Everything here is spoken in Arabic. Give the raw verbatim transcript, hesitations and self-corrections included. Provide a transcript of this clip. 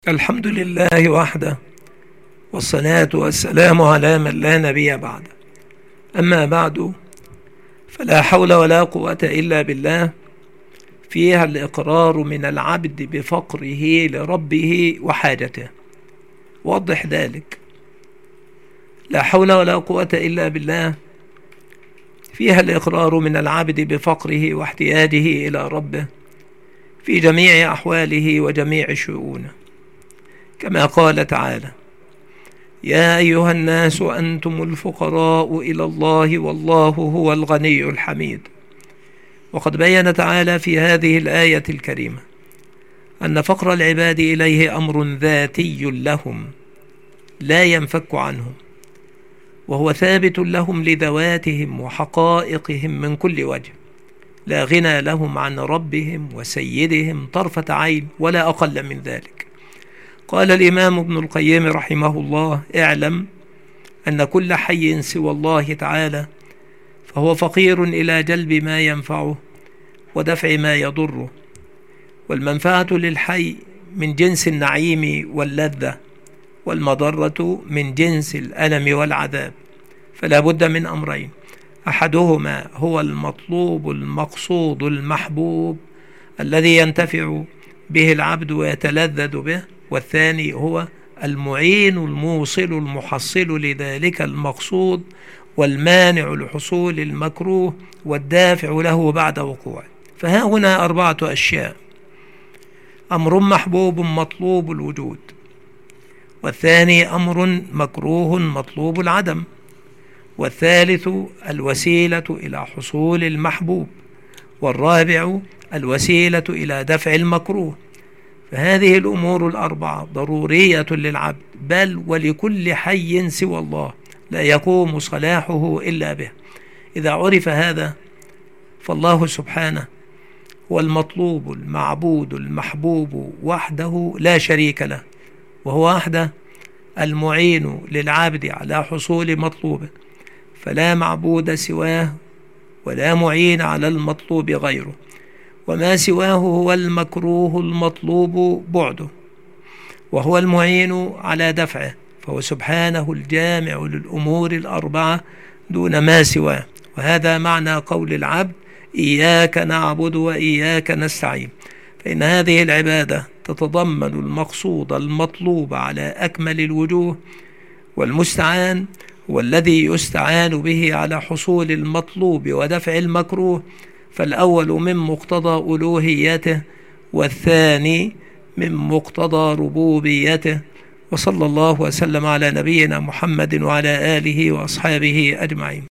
الحمد لله وحده، والصلاة والسلام على من لا نبي بعده. أما بعد، فلا حول ولا قوة إلا بالله. فيها الإقرار من العبد بفقره لربه وحاجته. وضح ذلك. لا حول ولا قوة إلا بالله فيها الإقرار من العبد بفقره واحتياجه إلى ربه في جميع أحواله وجميع شؤونه، كما قال تعالى: يا أيها الناس أنتم الفقراء إلى الله والله هو الغني الحميد. وقد بين تعالى في هذه الآية الكريمة أن فقر العباد إليه أمر ذاتي لهم لا ينفك عنهم، وهو ثابت لهم لذواتهم وحقائقهم من كل وجه، لا غنى لهم عن ربهم وسيدهم طرفة عين ولا أقل من ذلك. قال الإمام ابن القيم رحمه الله: اعلم أن كل حي سوى الله تعالى فهو فقير إلى جلب ما ينفعه ودفع ما يضره، والمنفعة للحي من جنس النعيم واللذة، والمضرة من جنس الألم والعذاب. فلا بد من أمرين: أحدهما هو المطلوب المقصود المحبوب الذي ينتفع به العبد ويتلذذ به، والثاني هو المعين الموصل المحصل لذلك المقصود والمانع لحصول المكروه والدافع له بعد وقوعه. فها هنا أربعة أشياء: أمر محبوب مطلوب الوجود، والثاني أمر مكروه مطلوب العدم، والثالث الوسيلة إلى حصول المحبوب، والرابع الوسيلة إلى دفع المكروه. فهذه الأمور الأربعة ضرورية للعبد، بل ولكل حي سوى الله لا يقوم صلاحه إلا به. إذا عرف هذا فالله سبحانه هو المطلوب المعبود المحبوب وحده لا شريك له، وهو وحده المعين للعبد على حصول مطلوبه، فلا معبود سواه ولا معين على المطلوب غيره، وما سواه هو المكروه المطلوب بعده، وهو المعين على دفعه، فهو سبحانه الجامع للأمور الأربعة دون ما سواه. وهذا معنى قول العبد: إياك نعبد وإياك نستعين. فإن هذه العبادة تتضمن المقصود المطلوب على أكمل الوجوه، والمستعان هو الذي يستعان به على حصول المطلوب ودفع المكروه، فالأول من مقتضى ألوهيته، والثاني من مقتضى ربوبيته. وصلى الله وسلم على نبينا محمد وعلى آله وأصحابه أجمعين.